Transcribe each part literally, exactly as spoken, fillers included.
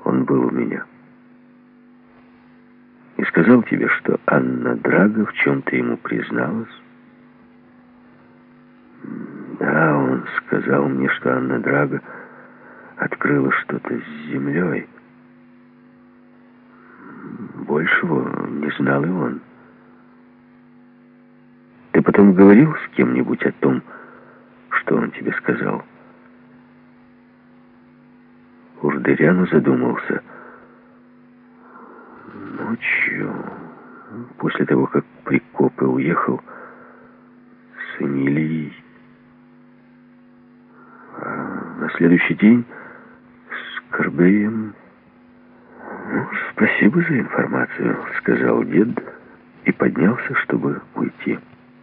он был у меня. И сказал тебе, что Анна Драго в чем-то ему призналась? Да, он сказал мне, что Анна Драго открыла что-то с землей. Большего не знал и он. Ты потом говорил с кем-нибудь о том, что он тебе сказал? Урдыряну задумался. Ночью, после того, как Прикопы уехал с Эмилией, а на следующий день с Корбеем. «Ну, спасибо за информацию», — сказал дед и поднялся, чтобы уйти.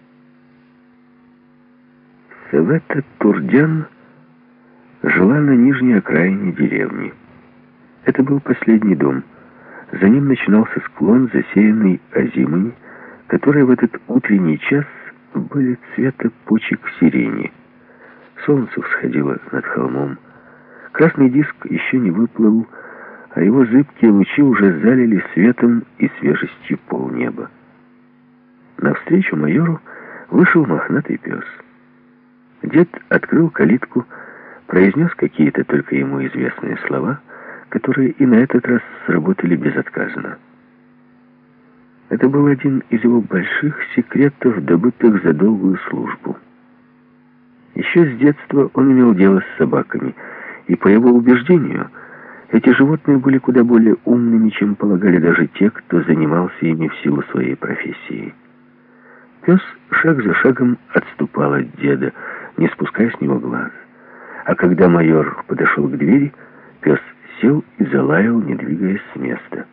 Савета Турдян жила на нижней окраине деревни. Это был последний дом. За ним начинался склон, засеянный озимыми, которые в этот утренний час были цвета почек сирени. Солнце всходило над холмом. Красный диск еще не выплыл, а его зыбкие лучи уже залили светом и свежестью полнеба. Навстречу майору вышел мохнатый пес. Дед открыл калитку, произнес какие-то только ему известные слова, которые и на этот раз сработали безотказно. Это был один из его больших секретов, добытых за долгую службу. Еще с детства он имел дело с собаками, и, по его убеждению, эти животные были куда более умными, чем полагали даже те, кто занимался ими в силу своей профессии. Пес шаг за шагом отступал от деда, не спуская с него глаз. А когда майор подошел к двери, пес сел и залаял, не двигаясь с места.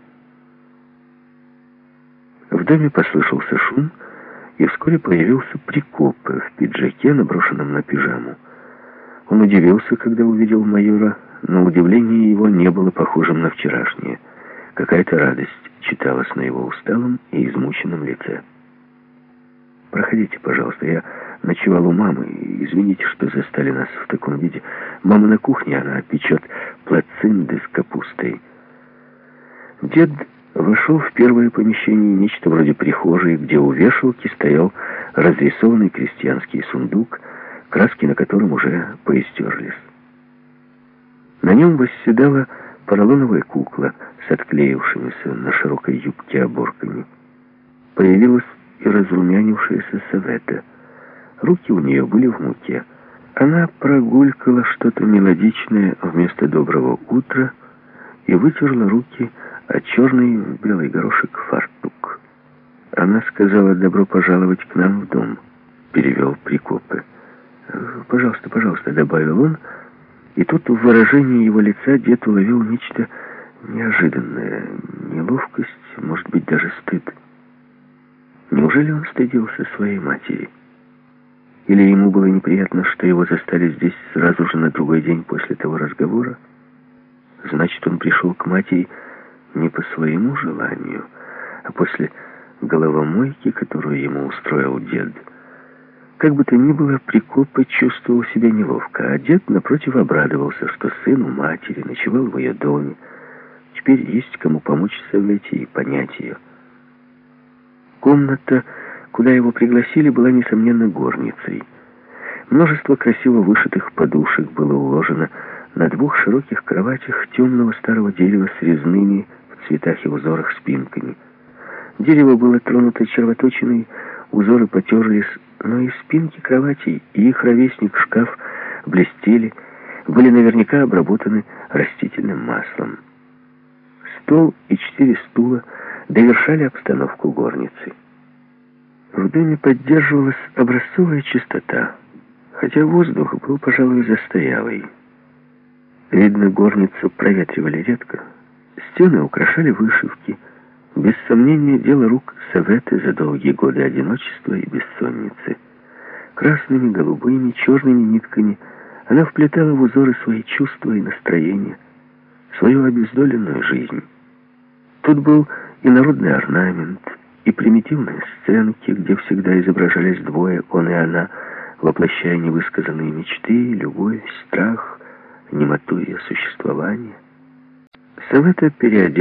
В доме послышался шум, и вскоре появился Прикопы в пиджаке, наброшенном на пижаму. Он удивился, когда увидел майора, но удивление его не было похожим на вчерашнее. Какая-то радость читалась на его усталом и измученном лице. «Проходите, пожалуйста, я ночевал у мамы. Извините, что застали нас в таком виде. Мама на кухне, она печет плацинды с капустой». Дед вошел в первое помещение, нечто вроде прихожей, где у вешалки стоял разрисованный крестьянский сундук, краски на котором уже поистерлись. На нем восседала поролоновая кукла с отклеившимися на широкой юбке оборками. Появилась и разрумянившаяся Савета. Руки у нее были в муке. Она прогулькала что-то мелодичное вместо доброго утра и вытерла руки о черный в белый горошек фартук. Она сказала: «Добро пожаловать к нам в дом», — перевел Прикопы. «Пожалуйста, пожалуйста», — добавил он, и тут в выражении его лица дед уловил нечто неожиданное, неловкость, может быть, даже стыд. Неужели он стыдился своей матери? Или ему было неприятно, что его застали здесь сразу же на другой день после того разговора? Значит, он пришел к матери не по своему желанию, а после головомойки, которую ему устроил дед. Как бы то ни было, Прикопы чувствовал себя неловко, а дед, напротив, обрадовался, что сын у матери ночевал в ее доме. Теперь есть кому помочь Савете и понять ее. Комната, куда его пригласили, была, несомненно, горницей. Множество красиво вышитых подушек было уложено на двух широких кроватях темного старого дерева с резными в цветах и узорах спинками. Дерево было тронуто червоточиной, узоры потерлись, но и спинки кроватей, и их ровесник шкаф блестели, были наверняка обработаны растительным маслом. Стол и четыре стула довершали обстановку горницы. В доме поддерживалась образцовая чистота, хотя воздух был, пожалуй, застоялый. Видно, горницу проветривали редко. Стены украшали вышивки. Без сомнения, дело рук Саветы за долгие годы одиночества и бессонницы. Красными, голубыми, черными нитками она вплетала в узоры свои чувства и настроения, свою обездоленную жизнь. Тут был и народный орнамент, и примитивные сценки, где всегда изображались двое, он и она, воплощая невысказанные мечты, любовь, страх, немоту ее существования. Савета переоделся